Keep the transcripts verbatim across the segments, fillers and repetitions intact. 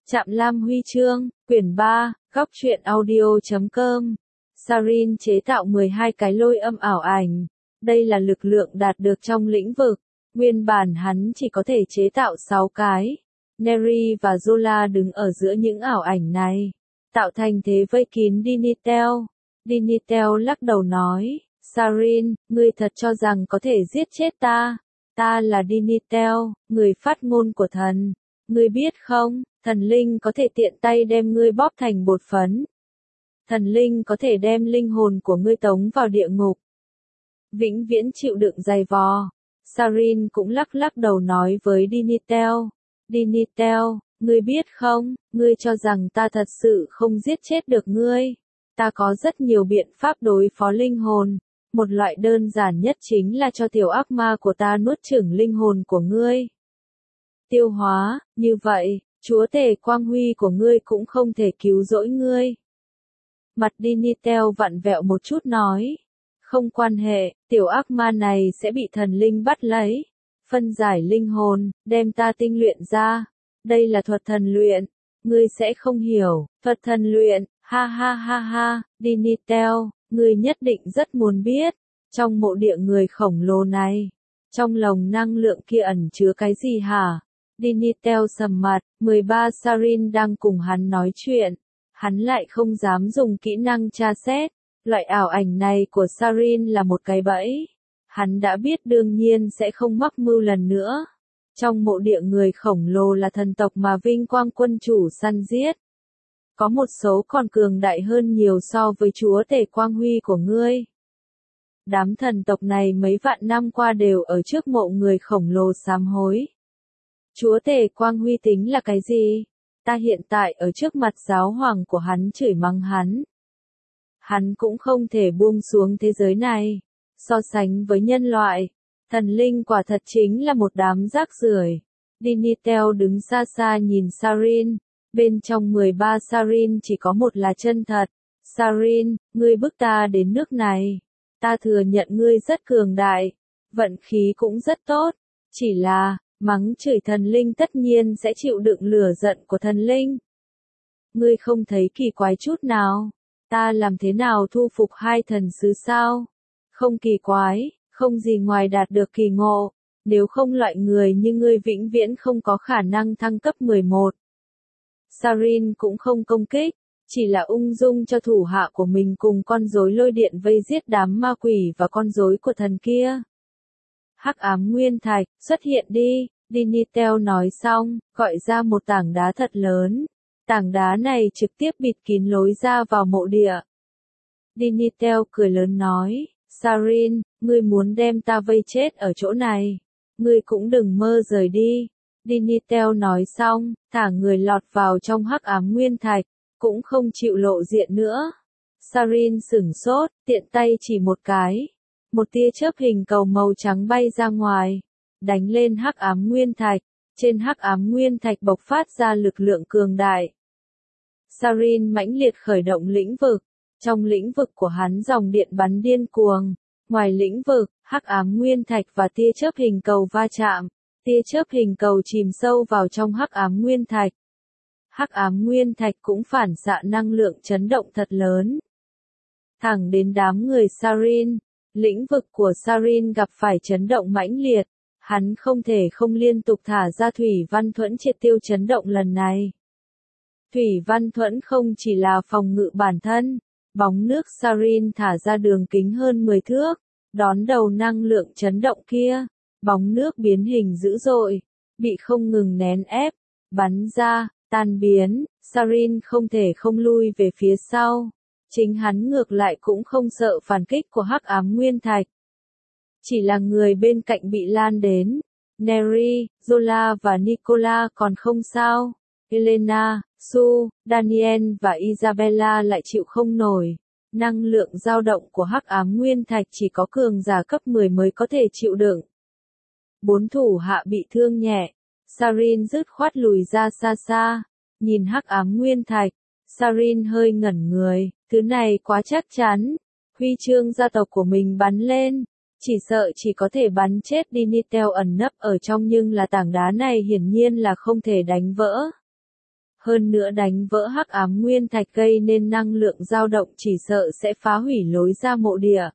Trạm Lam Huy chương, quyển ba, góc truyện audio chấm com. Sarin chế tạo mười hai cái lôi âm ảo ảnh. Đây là lực lượng đạt được trong lĩnh vực. Nguyên bản hắn chỉ có thể chế tạo sáu cái. Neri và Zola đứng ở giữa những ảo ảnh này, tạo thành thế vây kín Dinitel. Dinitel lắc đầu nói, Sarin, ngươi thật cho rằng có thể giết chết ta? Ta là Dinitel, người phát ngôn của thần. Ngươi biết không, thần linh có thể tiện tay đem ngươi bóp thành bột phấn. Thần linh có thể đem linh hồn của ngươi tống vào địa ngục. Vĩnh viễn chịu đựng dày vò. Sarin cũng lắc lắc đầu nói với Dinitel. Dinitel, ngươi biết không, ngươi cho rằng ta thật sự không giết chết được ngươi. Ta có rất nhiều biện pháp đối phó linh hồn. Một loại đơn giản nhất chính là cho tiểu ác ma của ta nuốt chửng linh hồn của ngươi. Tiêu hóa, như vậy, chúa tể quang huy của ngươi cũng không thể cứu rỗi ngươi. Mặt Dinitel vặn vẹo một chút nói. Không quan hệ, tiểu ác ma này sẽ bị thần linh bắt lấy. Phân giải linh hồn, đem ta tinh luyện ra. Đây là thuật thần luyện. Ngươi sẽ không hiểu, thuật thần luyện, ha ha ha ha, Dinitel, ngươi nhất định rất muốn biết. Trong mộ địa người khổng lồ này, trong lồng năng lượng kia ẩn chứa cái gì hả? Dinitel sầm mặt, mười ba Sarin đang cùng hắn nói chuyện. Hắn lại không dám dùng kỹ năng tra xét. Loại ảo ảnh này của Sarin là một cái bẫy. Hắn đã biết đương nhiên sẽ không mắc mưu lần nữa. Trong mộ địa người khổng lồ là thần tộc mà vinh quang quân chủ săn giết. Có một số còn cường đại hơn nhiều so với chúa tể quang huy của ngươi. Đám thần tộc này mấy vạn năm qua đều ở trước mộ người khổng lồ sám hối. Chúa tể quang huy tính là cái gì? Ta hiện tại ở trước mặt giáo hoàng của hắn chửi mắng hắn. Hắn cũng không thể buông xuống thế giới này. So sánh với nhân loại, thần linh quả thật chính là một đám rác rưởi. Dinitel đứng xa xa nhìn Sarin. Bên trong mười ba Sarin chỉ có một là chân thật. Sarin, ngươi bức ta đến nước này. Ta thừa nhận ngươi rất cường đại. Vận khí cũng rất tốt. Chỉ là, mắng chửi thần linh tất nhiên sẽ chịu đựng lửa giận của thần linh. Ngươi không thấy kỳ quái chút nào. Ta làm thế nào thu phục hai thần sứ sao? Không kỳ quái, không gì ngoài đạt được kỳ ngộ. Nếu không loại người như ngươi vĩnh viễn không có khả năng thăng cấp mười một. Sarin cũng không công kích, chỉ là ung dung cho thủ hạ của mình cùng con rối lôi điện vây giết đám ma quỷ và con rối của thần kia. Hắc ám nguyên thạch, xuất hiện đi, Dinitel nói xong, gọi ra một tảng đá thật lớn. Tảng đá này trực tiếp bịt kín lối ra vào mộ địa. Dinitel cười lớn nói, Sarin, ngươi muốn đem ta vây chết ở chỗ này. Ngươi cũng đừng mơ rời đi. Dinitel nói xong, thả người lọt vào trong hắc ám nguyên thạch, cũng không chịu lộ diện nữa. Sarin sửng sốt, tiện tay chỉ một cái. Một tia chớp hình cầu màu trắng bay ra ngoài, đánh lên hắc ám nguyên thạch. Trên hắc ám nguyên thạch bộc phát ra lực lượng cường đại. Sarin mãnh liệt khởi động lĩnh vực. Trong lĩnh vực của hắn dòng điện bắn điên cuồng. Ngoài lĩnh vực, hắc ám nguyên thạch và tia chớp hình cầu va chạm. Tia chớp hình cầu chìm sâu vào trong hắc ám nguyên thạch. Hắc ám nguyên thạch cũng phản xạ năng lượng chấn động thật lớn. Thẳng đến đám người Sarin, lĩnh vực của Sarin gặp phải chấn động mãnh liệt. Hắn không thể không liên tục thả ra thủy văn thuẫn triệt tiêu chấn động lần này. Thủy văn thuẫn không chỉ là phòng ngự bản thân, bóng nước Sarin thả ra đường kính hơn mười thước, đón đầu năng lượng chấn động kia. Bóng nước biến hình dữ dội, bị không ngừng nén ép, bắn ra, tan biến. Sarin không thể không lui về phía sau. Chính hắn ngược lại cũng không sợ phản kích của hắc ám nguyên thạch. Chỉ là người bên cạnh bị lan đến. Neri, Zola và Nicola còn không sao. Elena, Su, Daniel và Isabella lại chịu không nổi. Năng lượng dao động của hắc ám nguyên thạch chỉ có cường giả cấp mười mới có thể chịu đựng. Bốn thủ hạ bị thương nhẹ. Sarin dứt khoát lùi ra xa xa. Nhìn hắc ám nguyên thạch, Sarin hơi ngẩn người. Thứ này quá chắc chắn. Huy chương gia tộc của mình bắn lên. Chỉ sợ chỉ có thể bắn chết Dinitel ẩn nấp ở trong, nhưng là tảng đá này hiển nhiên là không thể đánh vỡ. Hơn nữa đánh vỡ hắc ám nguyên thạch gây nên năng lượng dao động chỉ sợ sẽ phá hủy lối ra mộ địa.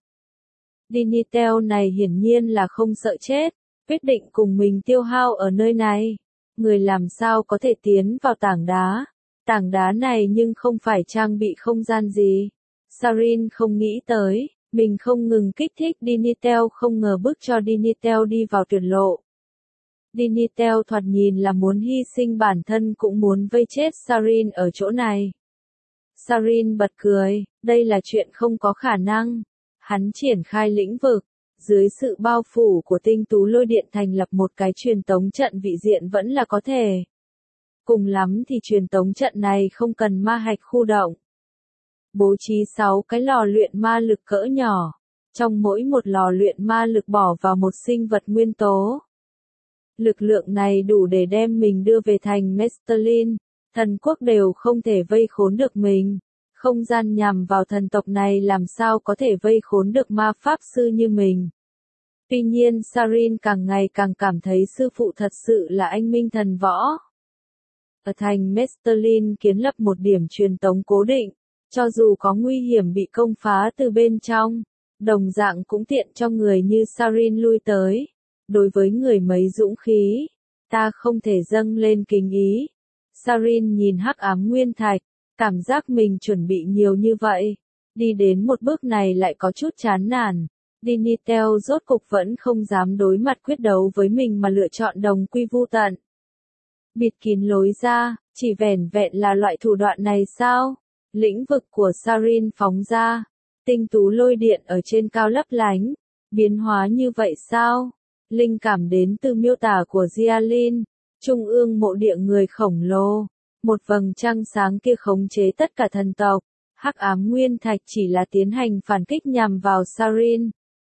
Dinitel này hiển nhiên là không sợ chết, quyết định cùng mình tiêu hao ở nơi này. Người làm sao có thể tiến vào tảng đá? Tảng đá này nhưng không phải trang bị không gian gì. Sarin không nghĩ tới, mình không ngừng kích thích Dinitel không ngờ bức cho Dinitel đi vào tuyệt lộ. Dinitel thoạt nhìn là muốn hy sinh bản thân cũng muốn vây chết Sarin ở chỗ này. Sarin bật cười, đây là chuyện không có khả năng. Hắn triển khai lĩnh vực, dưới sự bao phủ của tinh tú lôi điện thành lập một cái truyền tống trận vị diện vẫn là có thể. Cùng lắm thì truyền tống trận này không cần ma hạch khu động. Bố trí sáu cái lò luyện ma lực cỡ nhỏ, trong mỗi một lò luyện ma lực bỏ vào một sinh vật nguyên tố. Lực lượng này đủ để đem mình đưa về thành Mestelin, thần quốc đều không thể vây khốn được mình. Không gian nhằm vào thần tộc này làm sao có thể vây khốn được ma pháp sư như mình. Tuy nhiên Sarin càng ngày càng cảm thấy sư phụ thật sự là anh minh thần võ. Ở thành Mestelin kiến lập một điểm truyền tống cố định, cho dù có nguy hiểm bị công phá từ bên trong, đồng dạng cũng tiện cho người như Sarin lui tới. Đối với người mấy dũng khí, ta không thể dâng lên kính ý. Sarin nhìn hắc ám nguyên thạch, cảm giác mình chuẩn bị nhiều như vậy, đi đến một bước này lại có chút chán nản. Dinitel rốt cục vẫn không dám đối mặt quyết đấu với mình mà lựa chọn đồng quy vu tận. Bịt kín lối ra, chỉ vẻn vẹn là loại thủ đoạn này sao? Lĩnh vực của Sarin phóng ra, tinh tú lôi điện ở trên cao lấp lánh, biến hóa như vậy sao? Linh cảm đến từ miêu tả của Jialin, trung ương mộ địa người khổng lồ, một vầng trăng sáng kia khống chế tất cả thần tộc, hắc ám nguyên thạch chỉ là tiến hành phản kích nhằm vào Sarin.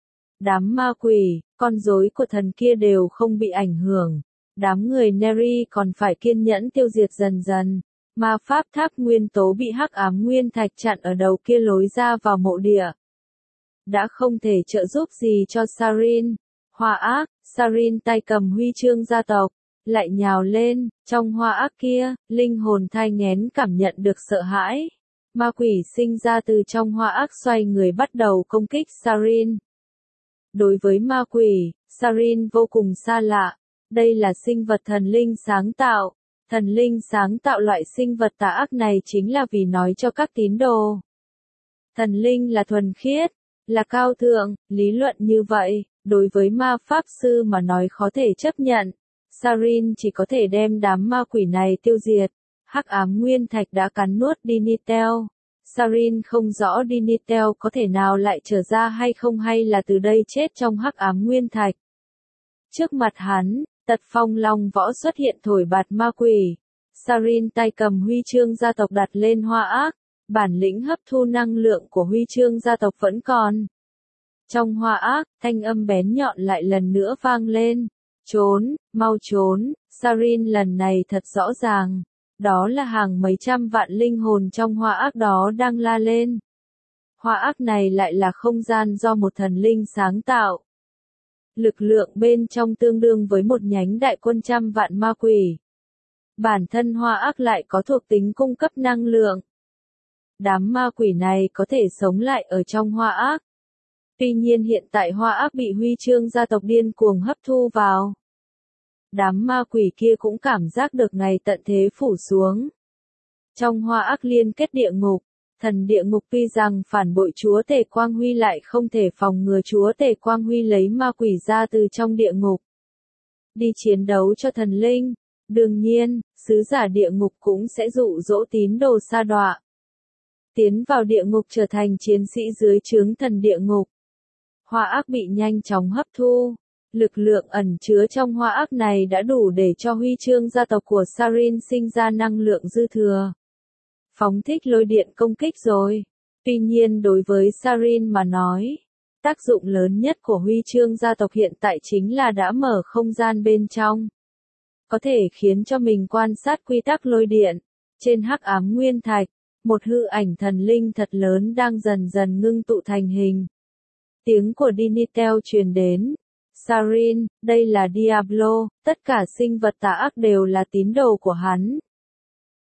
Đám ma quỷ, con rối của thần kia đều không bị ảnh hưởng, đám người Neri còn phải kiên nhẫn tiêu diệt dần dần. Ma pháp tháp nguyên tố bị hắc ám nguyên thạch chặn ở đầu kia lối ra vào mộ địa. Đã không thể trợ giúp gì cho Sarin. Hoa ác, Sarin tay cầm huy chương gia tộc, lại nhào lên, trong hoa ác kia, linh hồn thai nghén cảm nhận được sợ hãi. Ma quỷ sinh ra từ trong hoa ác xoay người bắt đầu công kích Sarin. Đối với ma quỷ, Sarin vô cùng xa lạ. Đây là sinh vật thần linh sáng tạo. Thần linh sáng tạo loại sinh vật tà ác này chính là vì nói cho các tín đồ. Thần linh là thuần khiết, là cao thượng, lý luận như vậy, đối với ma pháp sư mà nói khó thể chấp nhận. Sarin chỉ có thể đem đám ma quỷ này tiêu diệt. Hắc ám nguyên thạch đã cắn nuốt Dinitel. Sarin không rõ Dinitel có thể nào lại trở ra hay không hay là từ đây chết trong hắc ám nguyên thạch. Trước mặt hắn, tật phong long võ xuất hiện thổi bạt ma quỷ. Sarin tay cầm huy chương gia tộc đặt lên hoa ác, bản lĩnh hấp thu năng lượng của huy chương gia tộc vẫn còn. Trong hoa ác, thanh âm bén nhọn lại lần nữa vang lên. Trốn, mau trốn, Sarin lần này thật rõ ràng. Đó là hàng mấy trăm vạn linh hồn trong hoa ác đó đang la lên. Hoa ác này lại là không gian do một thần linh sáng tạo. Lực lượng bên trong tương đương với một nhánh đại quân trăm vạn ma quỷ. Bản thân hoa ác lại có thuộc tính cung cấp năng lượng. Đám ma quỷ này có thể sống lại ở trong hoa ác. Tuy nhiên hiện tại hoa ác bị huy chương gia tộc điên cuồng hấp thu vào. Đám ma quỷ kia cũng cảm giác được ngày tận thế phủ xuống. Trong hoa ác liên kết địa ngục, thần địa ngục tuy rằng phản bội chúa tể Quang Huy lại không thể phòng ngừa chúa tể Quang Huy lấy ma quỷ ra từ trong địa ngục. Đi chiến đấu cho thần linh, đương nhiên, sứ giả địa ngục cũng sẽ dụ dỗ tín đồ sa đọa. Tiến vào địa ngục trở thành chiến sĩ dưới trướng thần địa ngục. Hoa ác bị nhanh chóng hấp thu. Lực lượng ẩn chứa trong hoa ác này đã đủ để cho huy chương gia tộc của Sarin sinh ra năng lượng dư thừa. Phóng thích lôi điện công kích rồi. Tuy nhiên đối với Sarin mà nói, tác dụng lớn nhất của huy chương gia tộc hiện tại chính là đã mở không gian bên trong. Có thể khiến cho mình quan sát quy tắc lôi điện. Trên hắc ám nguyên thạch, một hư ảnh thần linh thật lớn đang dần dần ngưng tụ thành hình. Tiếng của Dinitel truyền đến. Sarin, đây là Diablo, tất cả sinh vật tà ác đều là tín đồ của hắn.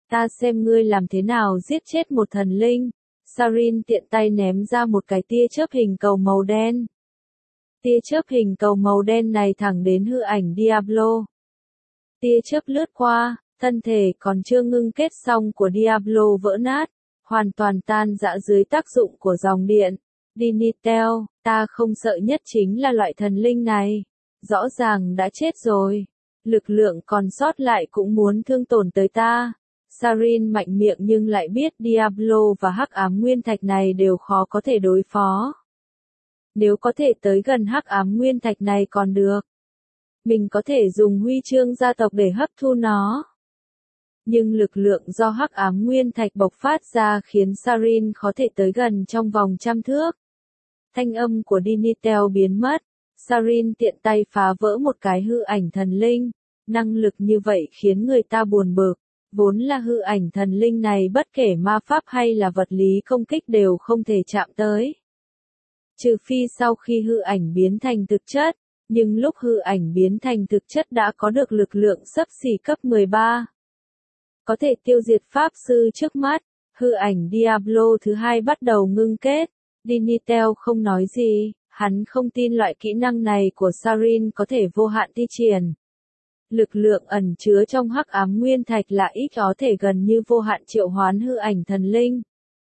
Ta xem ngươi làm thế nào giết chết một thần linh. Sarin tiện tay ném ra một cái tia chớp hình cầu màu đen. Tia chớp hình cầu màu đen này thẳng đến hư ảnh Diablo. Tia chớp lướt qua, thân thể còn chưa ngưng kết xong của Diablo vỡ nát, hoàn toàn tan rã dưới tác dụng của dòng điện. Dinitel, ta không sợ nhất chính là loại thần linh này. Rõ ràng đã chết rồi. Lực lượng còn sót lại cũng muốn thương tổn tới ta. Sarin mạnh miệng nhưng lại biết Diablo và hắc ám nguyên thạch này đều khó có thể đối phó. Nếu có thể tới gần hắc ám nguyên thạch này còn được. Mình có thể dùng huy chương gia tộc để hấp thu nó. Nhưng lực lượng do hắc ám nguyên thạch bộc phát ra khiến Sarin khó thể tới gần trong vòng trăm thước. Thanh âm của Dinitel biến mất. Sarin tiện tay phá vỡ một cái hư ảnh thần linh. Năng lực như vậy khiến người ta buồn bực. Vốn là hư ảnh thần linh này bất kể ma pháp hay là vật lý công kích đều không thể chạm tới. Trừ phi sau khi hư ảnh biến thành thực chất, nhưng lúc hư ảnh biến thành thực chất đã có được lực lượng xấp xỉ cấp mười ba. Có thể tiêu diệt pháp sư trước mắt, hư ảnh Diablo thứ hai bắt đầu ngưng kết. Dinitel không nói gì, hắn không tin loại kỹ năng này của Sarin có thể vô hạn thi triển. Lực lượng ẩn chứa trong hắc ám nguyên thạch là ít có thể gần như vô hạn triệu hoán hư ảnh thần linh.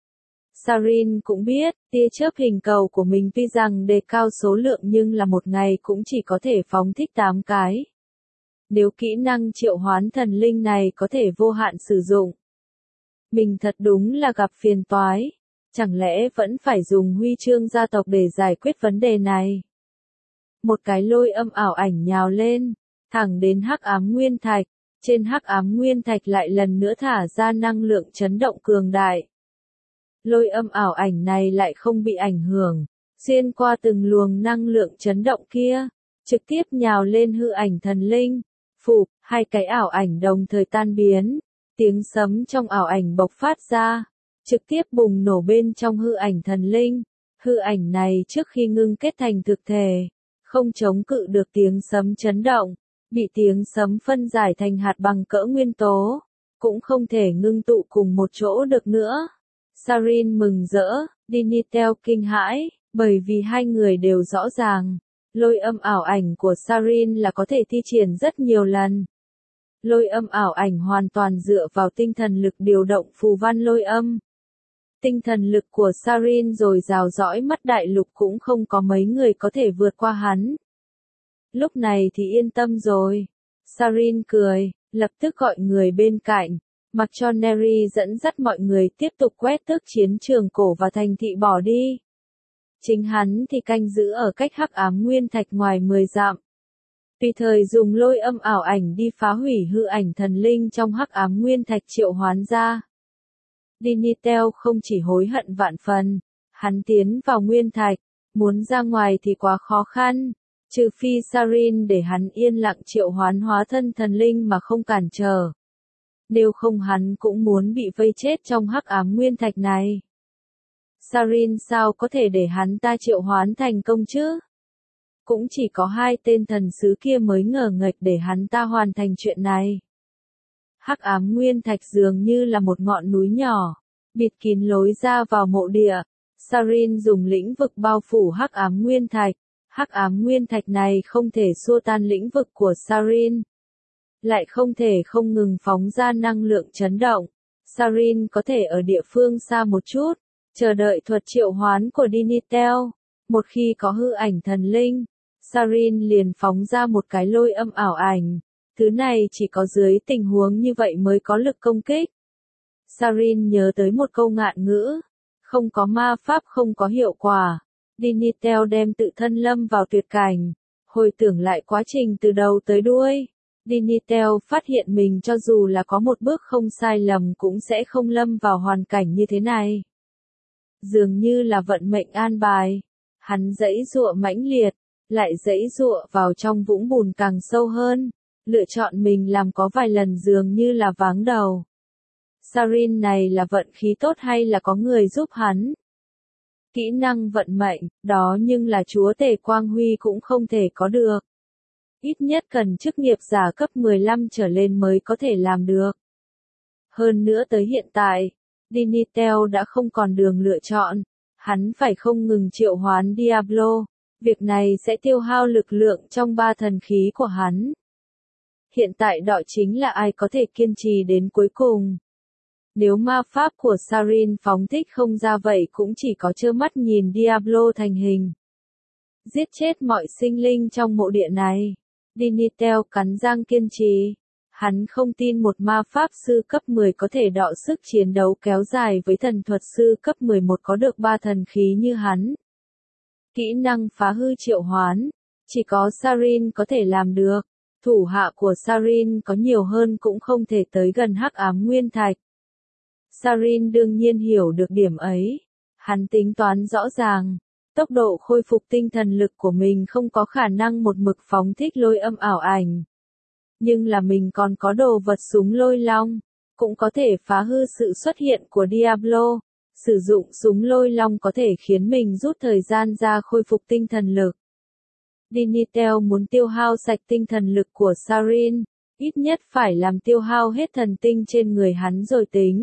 Sarin cũng biết, tia chớp hình cầu của mình tuy rằng đề cao số lượng nhưng là một ngày cũng chỉ có thể phóng thích tám cái. Nếu kỹ năng triệu hoán thần linh này có thể vô hạn sử dụng. Mình thật đúng là gặp phiền toái. Chẳng lẽ vẫn phải dùng huy chương gia tộc để giải quyết vấn đề này? Một cái lôi âm ảo ảnh nhào lên, thẳng đến hắc ám nguyên thạch. Trên hắc ám nguyên thạch lại lần nữa thả ra năng lượng chấn động cường đại. Lôi âm ảo ảnh này lại không bị ảnh hưởng, xuyên qua từng luồng năng lượng chấn động kia, trực tiếp nhào lên hư ảnh thần linh. Phụp, hai cái ảo ảnh đồng thời tan biến, tiếng sấm trong ảo ảnh bộc phát ra, trực tiếp bùng nổ bên trong hư ảnh thần linh. Hư ảnh này trước khi ngưng kết thành thực thể, không chống cự được tiếng sấm chấn động, bị tiếng sấm phân giải thành hạt bằng cỡ nguyên tố, cũng không thể ngưng tụ cùng một chỗ được nữa. Sarin mừng rỡ, Dinitel kinh hãi, bởi vì hai người đều rõ ràng. Lôi âm ảo ảnh của Sarin là có thể thi triển rất nhiều lần. Lôi âm ảo ảnh hoàn toàn dựa vào tinh thần lực điều động phù văn lôi âm. Tinh thần lực của Sarin rồi rào dõi mắt đại lục cũng không có mấy người có thể vượt qua hắn. Lúc này thì yên tâm rồi. Sarin cười, lập tức gọi người bên cạnh, mặc cho Neri dẫn dắt mọi người tiếp tục quét tước chiến trường cổ và thành thị bỏ đi. Chính hắn thì canh giữ ở cách hắc ám nguyên thạch ngoài mười dặm. Tùy thời dùng lôi âm ảo ảnh đi phá hủy hư ảnh thần linh trong hắc ám nguyên thạch triệu hoán ra. Dinitel không chỉ hối hận vạn phần, hắn tiến vào nguyên thạch, muốn ra ngoài thì quá khó khăn, trừ phi Sarin để hắn yên lặng triệu hoán hóa thân thần linh mà không cản trở. Nếu không hắn cũng muốn bị vây chết trong hắc ám nguyên thạch này. Sarin sao có thể để hắn ta triệu hoán thành công chứ? Cũng chỉ có hai tên thần sứ kia mới ngờ nghệch để hắn ta hoàn thành chuyện này. Hắc ám nguyên thạch dường như là một ngọn núi nhỏ, bịt kín lối ra vào mộ địa. Sarin dùng lĩnh vực bao phủ hắc ám nguyên thạch. Hắc ám nguyên thạch này không thể xua tan lĩnh vực của Sarin, lại không thể không ngừng phóng ra năng lượng chấn động. Sarin có thể ở địa phương xa một chút, chờ đợi thuật triệu hoán của Dinitel. Một khi có hư ảnh thần linh, Sarin liền phóng ra một cái lôi âm ảo ảnh. Thứ này chỉ có dưới tình huống như vậy mới có lực công kích. Sarin nhớ tới một câu ngạn ngữ, không có ma pháp không có hiệu quả. Dinitel đem tự thân lâm vào tuyệt cảnh, hồi tưởng lại quá trình từ đầu tới đuôi. Dinitel phát hiện mình cho dù là có một bước không sai lầm cũng sẽ không lâm vào hoàn cảnh như thế này. Dường như là vận mệnh an bài. Hắn giãy giụa mãnh liệt, lại giãy giụa vào trong vũng bùn càng sâu hơn. Lựa chọn mình làm có vài lần dường như là váng đầu. Sarin này là vận khí tốt hay là có người giúp hắn? Kỹ năng vận mệnh, đó nhưng là chúa tể Quang Huy cũng không thể có được. Ít nhất cần chức nghiệp giả cấp mười lăm trở lên mới có thể làm được. Hơn nữa tới hiện tại, Dinitel đã không còn đường lựa chọn, hắn phải không ngừng triệu hoán Diablo, việc này sẽ tiêu hao lực lượng trong ba thần khí của hắn. Hiện tại đó chính là ai có thể kiên trì đến cuối cùng. Nếu ma pháp của Sarin phóng thích không ra vậy cũng chỉ có trơ mắt nhìn Diablo thành hình. Giết chết mọi sinh linh trong mộ địa này. Dinitel cắn răng kiên trì. Hắn không tin một ma pháp sư cấp mười có thể đọ sức chiến đấu kéo dài với thần thuật sư cấp mười một có được ba thần khí như hắn. Kỹ năng phá hư triệu hoán. Chỉ có Sarin có thể làm được. Thủ hạ của Sarin có nhiều hơn cũng không thể tới gần hắc ám nguyên thạch. Sarin đương nhiên hiểu được điểm ấy. Hắn tính toán rõ ràng. Tốc độ khôi phục tinh thần lực của mình không có khả năng một mực phóng thích lôi âm ảo ảnh. Nhưng là mình còn có đồ vật súng lôi long, cũng có thể phá hư sự xuất hiện của Diablo. Sử dụng súng lôi long có thể khiến mình rút thời gian ra khôi phục tinh thần lực. Dinitel muốn tiêu hao sạch tinh thần lực của Sarin, ít nhất phải làm tiêu hao hết thần tinh trên người hắn rồi tính.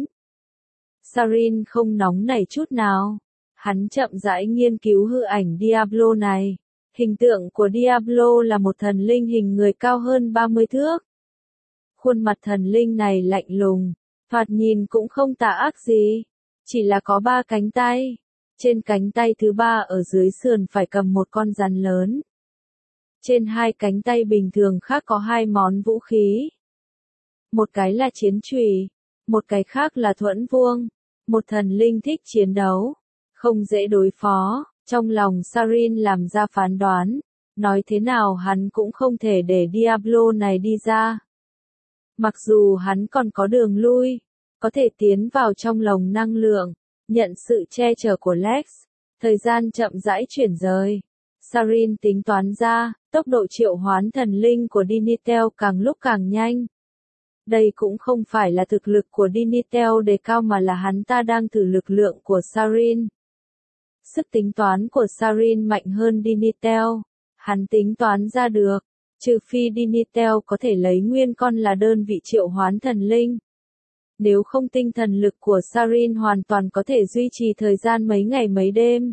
Sarin không nóng nảy chút nào. Hắn chậm rãi nghiên cứu hư ảnh Diablo này. Hình tượng của Diablo là một thần linh hình người cao hơn ba mươi thước. Khuôn mặt thần linh này lạnh lùng, thoạt nhìn cũng không tà ác gì, chỉ là có ba cánh tay. Trên cánh tay thứ ba ở dưới sườn phải cầm một con rắn lớn. Trên hai cánh tay bình thường khác có hai món vũ khí. Một cái là chiến chùy, một cái khác là thuẫn vuông. Một thần linh thích chiến đấu, không dễ đối phó. Trong lòng Sarin làm ra phán đoán, nói thế nào hắn cũng không thể để Diablo này đi ra. Mặc dù hắn còn có đường lui, có thể tiến vào trong lồng năng lượng, nhận sự che chở của Lex, thời gian chậm rãi chuyển rời. Sarin tính toán ra, tốc độ triệu hoán thần linh của Dinitel càng lúc càng nhanh. Đây cũng không phải là thực lực của Dinitel đề cao mà là hắn ta đang thử lực lượng của Sarin. Sức tính toán của Sarin mạnh hơn Dinitel. Hắn tính toán ra được, trừ phi Dinitel có thể lấy nguyên con là đơn vị triệu hoán thần linh. Nếu không tinh thần lực của Sarin hoàn toàn có thể duy trì thời gian mấy ngày mấy đêm.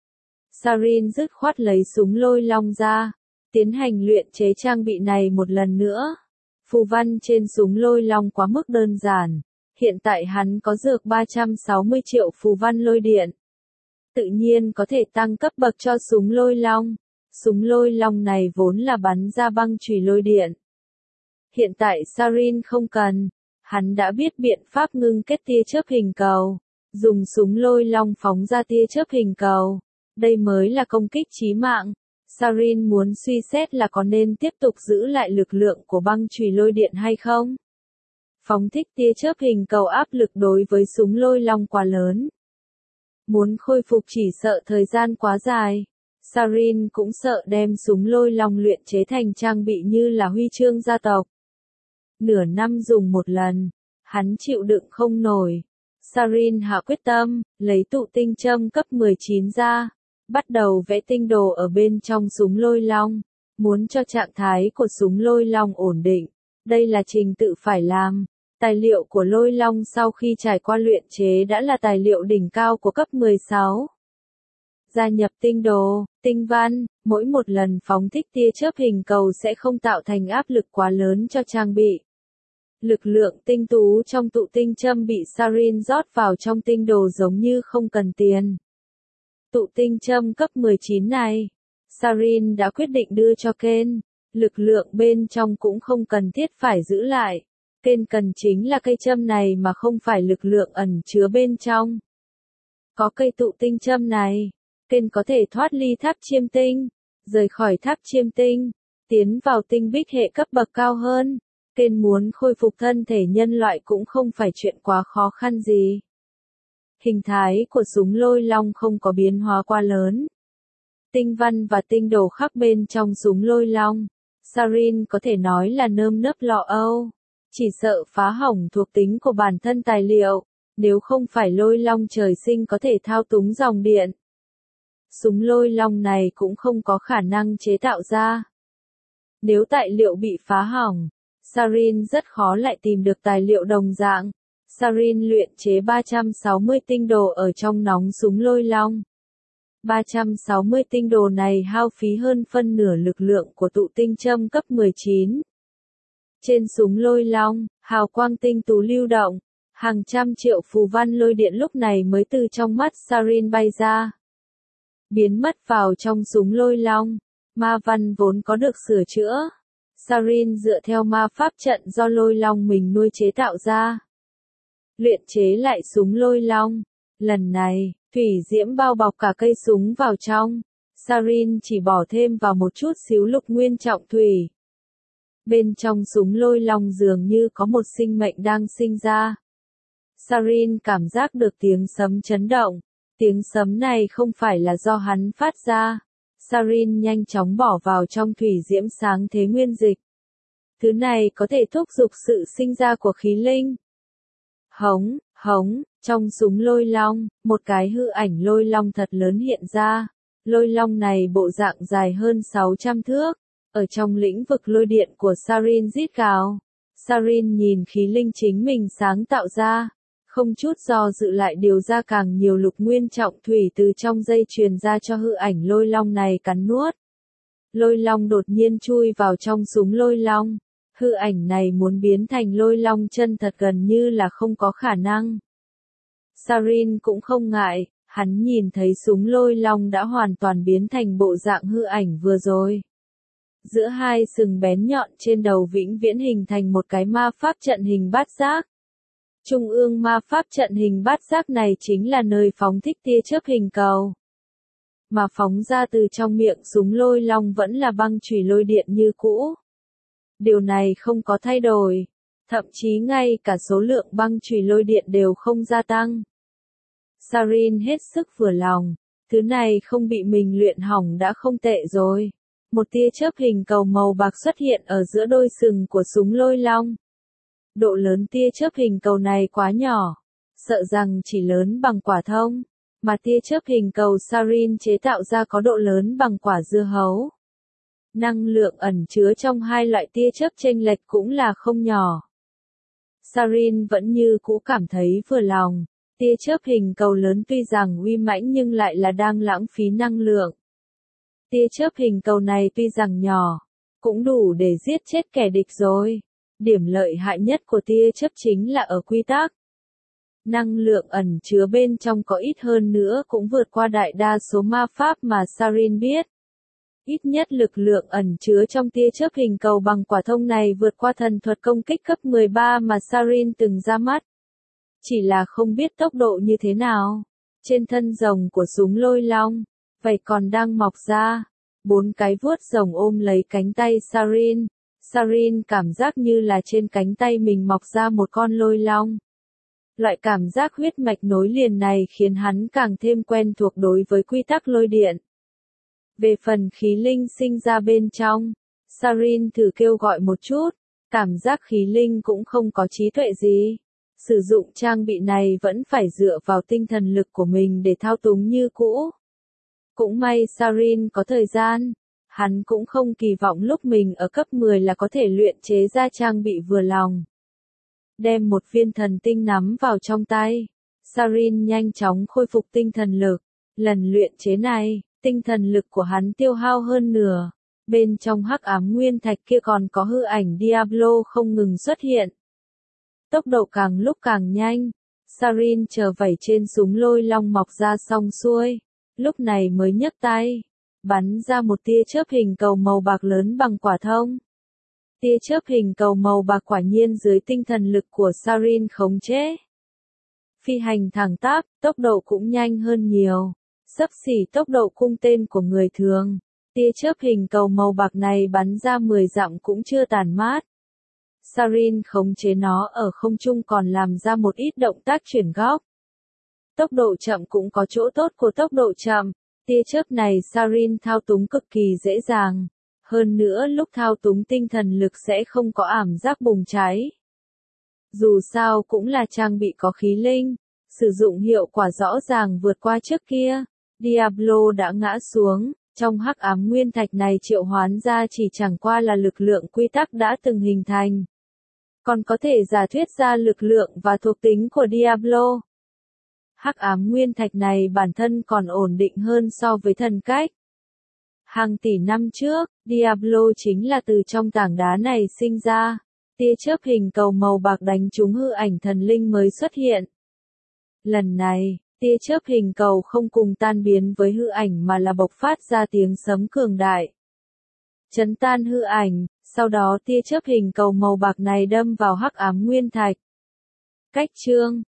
Sarin dứt khoát lấy súng lôi long ra, tiến hành luyện chế trang bị này một lần nữa. Phù văn trên súng lôi long quá mức đơn giản. Hiện tại hắn có dược ba trăm sáu mươi triệu phù văn lôi điện. Tự nhiên có thể tăng cấp bậc cho súng lôi long. Súng lôi long này vốn là bắn ra băng chùy lôi điện. Hiện tại Sarin không cần. Hắn đã biết biện pháp ngưng kết tia chớp hình cầu. Dùng súng lôi long phóng ra tia chớp hình cầu. Đây mới là công kích chí mạng. Sarin muốn suy xét là có nên tiếp tục giữ lại lực lượng của băng chùy lôi điện hay không. Phóng thích tia chớp hình cầu áp lực đối với súng lôi long quá lớn. Muốn khôi phục chỉ sợ thời gian quá dài. Sarin cũng sợ đem súng lôi long luyện chế thành trang bị như là huy chương gia tộc. Nửa năm dùng một lần, hắn chịu đựng không nổi. Sarin hạ quyết tâm, lấy tụ tinh châm cấp mười chín ra, bắt đầu vẽ tinh đồ ở bên trong súng lôi long, muốn cho trạng thái của súng lôi long ổn định. Đây là trình tự phải làm. Tài liệu của lôi long sau khi trải qua luyện chế đã là tài liệu đỉnh cao của cấp mười sáu. Gia nhập tinh đồ, tinh văn, mỗi một lần phóng thích tia chớp hình cầu sẽ không tạo thành áp lực quá lớn cho trang bị. Lực lượng tinh tú trong tụ tinh châm bị Sarin rót vào trong tinh đồ giống như không cần tiền. Tụ tinh châm cấp mười chín này, Sarin đã quyết định đưa cho Ken. Lực lượng bên trong cũng không cần thiết phải giữ lại. Ken cần chính là cây châm này mà không phải lực lượng ẩn chứa bên trong. Có cây tụ tinh châm này, Ken có thể thoát ly tháp chiêm tinh, rời khỏi tháp chiêm tinh, tiến vào tinh bích hệ cấp bậc cao hơn. Ken muốn khôi phục thân thể nhân loại cũng không phải chuyện quá khó khăn gì. Hình thái của súng lôi long không có biến hóa quá lớn. Tinh văn và tinh đồ khắc bên trong súng lôi long, Sarin có thể nói là nơm nớp lo âu. Chỉ sợ phá hỏng thuộc tính của bản thân tài liệu, nếu không phải lôi long trời sinh có thể thao túng dòng điện. Súng lôi long này cũng không có khả năng chế tạo ra. Nếu tài liệu bị phá hỏng, Sarin rất khó lại tìm được tài liệu đồng dạng. Sarin luyện chế ba trăm sáu mươi tinh đồ ở trong nóng súng lôi long. ba trăm sáu mươi tinh đồ này hao phí hơn phân nửa lực lượng của tụ tinh châm cấp mười chín. Trên súng lôi long, hào quang tinh tú lưu động, hàng trăm triệu phù văn lôi điện lúc này mới từ trong mắt Sarin bay ra. Biến mất vào trong súng lôi long, ma văn vốn có được sửa chữa. Sarin dựa theo ma pháp trận do lôi long mình nuôi chế tạo ra. Luyện chế lại súng lôi long. Lần này, thủy diễm bao bọc cả cây súng vào trong. Sarin chỉ bỏ thêm vào một chút xíu lục nguyên trọng thủy. Bên trong súng lôi long dường như có một sinh mệnh đang sinh ra. Sarin cảm giác được tiếng sấm chấn động. Tiếng sấm này không phải là do hắn phát ra. Sarin nhanh chóng bỏ vào trong thủy diễm sáng thế nguyên dịch. Thứ này có thể thúc giục sự sinh ra của khí linh. Hống, hống, trong súng lôi long, một cái hư ảnh lôi long thật lớn hiện ra. Lôi long này bộ dạng dài hơn sáu trăm thước. Ở trong lĩnh vực lôi điện của Sarin rít gào. Sarin nhìn khí linh chính mình sáng tạo ra. Không chút do dự lại điều ra càng nhiều lục nguyên trọng thủy từ trong dây truyền ra cho hư ảnh lôi long này cắn nuốt. Lôi long đột nhiên chui vào trong súng lôi long. Hư ảnh này muốn biến thành lôi long chân thật gần như là không có khả năng. Sarin cũng không ngại, hắn nhìn thấy súng lôi long đã hoàn toàn biến thành bộ dạng hư ảnh vừa rồi. Giữa hai sừng bén nhọn trên đầu vĩnh viễn hình thành một cái ma pháp trận hình bát giác. Trung ương ma pháp trận hình bát giác này chính là nơi phóng thích tia chớp hình cầu. Mà phóng ra từ trong miệng súng lôi long vẫn là băng chùy lôi điện như cũ. Điều này không có thay đổi. Thậm chí ngay cả số lượng băng chùy lôi điện đều không gia tăng. Sarin hết sức vừa lòng. Thứ này không bị mình luyện hỏng đã không tệ rồi. Một tia chớp hình cầu màu bạc xuất hiện ở giữa đôi sừng của súng lôi long. Độ lớn tia chớp hình cầu này quá nhỏ, sợ rằng chỉ lớn bằng quả thông, mà tia chớp hình cầu Sarin chế tạo ra có độ lớn bằng quả dưa hấu. Năng lượng ẩn chứa trong hai loại tia chớp chênh lệch cũng là không nhỏ. Sarin vẫn như cũ cảm thấy vừa lòng, tia chớp hình cầu lớn tuy rằng uy mãnh nhưng lại là đang lãng phí năng lượng. Tia chớp hình cầu này tuy rằng nhỏ, cũng đủ để giết chết kẻ địch rồi. Điểm lợi hại nhất của tia chớp chính là ở quy tắc. Năng lượng ẩn chứa bên trong có ít hơn nữa cũng vượt qua đại đa số ma pháp mà Sarin biết. Ít nhất lực lượng ẩn chứa trong tia chớp hình cầu bằng quả thông này vượt qua thần thuật công kích cấp mười ba mà Sarin từng ra mắt. Chỉ là không biết tốc độ như thế nào. Trên thân rồng của súng lôi long, vảy còn đang mọc ra. Bốn cái vuốt rồng ôm lấy cánh tay Sarin. Sarin cảm giác như là trên cánh tay mình mọc ra một con lôi long. Loại cảm giác huyết mạch nối liền này khiến hắn càng thêm quen thuộc đối với quy tắc lôi điện. Về phần khí linh sinh ra bên trong, Sarin thử kêu gọi một chút, cảm giác khí linh cũng không có trí tuệ gì. Sử dụng trang bị này vẫn phải dựa vào tinh thần lực của mình để thao túng như cũ. Cũng may Sarin có thời gian. Hắn cũng không kỳ vọng lúc mình ở cấp mười là có thể luyện chế ra trang bị vừa lòng. Đem một viên thần tinh nắm vào trong tay. Sarin nhanh chóng khôi phục tinh thần lực. Lần luyện chế này, tinh thần lực của hắn tiêu hao hơn nửa. Bên trong hắc ám nguyên thạch kia còn có hư ảnh Diablo không ngừng xuất hiện. Tốc độ càng lúc càng nhanh. Sarin chờ vảy trên súng lôi long mọc ra xong xuôi. Lúc này mới nhấc tay. Bắn ra một tia chớp hình cầu màu bạc lớn bằng quả thông. Tia chớp hình cầu màu bạc quả nhiên dưới tinh thần lực của Sarin khống chế. Phi hành thẳng tắp, tốc độ cũng nhanh hơn nhiều. Xấp xỉ tốc độ cung tên của người thường. Tia chớp hình cầu màu bạc này bắn ra mười dặm cũng chưa tàn mát. Sarin khống chế nó ở không trung còn làm ra một ít động tác chuyển góc. Tốc độ chậm cũng có chỗ tốt của tốc độ chậm. Tia chớp này Sarin thao túng cực kỳ dễ dàng. Hơn nữa lúc thao túng tinh thần lực sẽ không có ảm giác bùng cháy. Dù sao cũng là trang bị có khí linh. Sử dụng hiệu quả rõ ràng vượt qua trước kia. Diablo đã ngã xuống. Trong hắc ám nguyên thạch này triệu hoán ra chỉ chẳng qua là lực lượng quy tắc đã từng hình thành. còn có thể giả thuyết ra lực lượng và thuộc tính của Diablo. Hắc ám nguyên thạch này bản thân còn ổn định hơn so với thần cách. Hàng tỷ năm trước, Diablo chính là từ trong tảng đá này sinh ra. Tia chớp hình cầu màu bạc đánh trúng hư ảnh thần linh mới xuất hiện. Lần này, tia chớp hình cầu không cùng tan biến với hư ảnh mà là bộc phát ra tiếng sấm cường đại. Chấn tan hư ảnh, sau đó tia chớp hình cầu màu bạc này đâm vào hắc ám nguyên thạch. Cách chương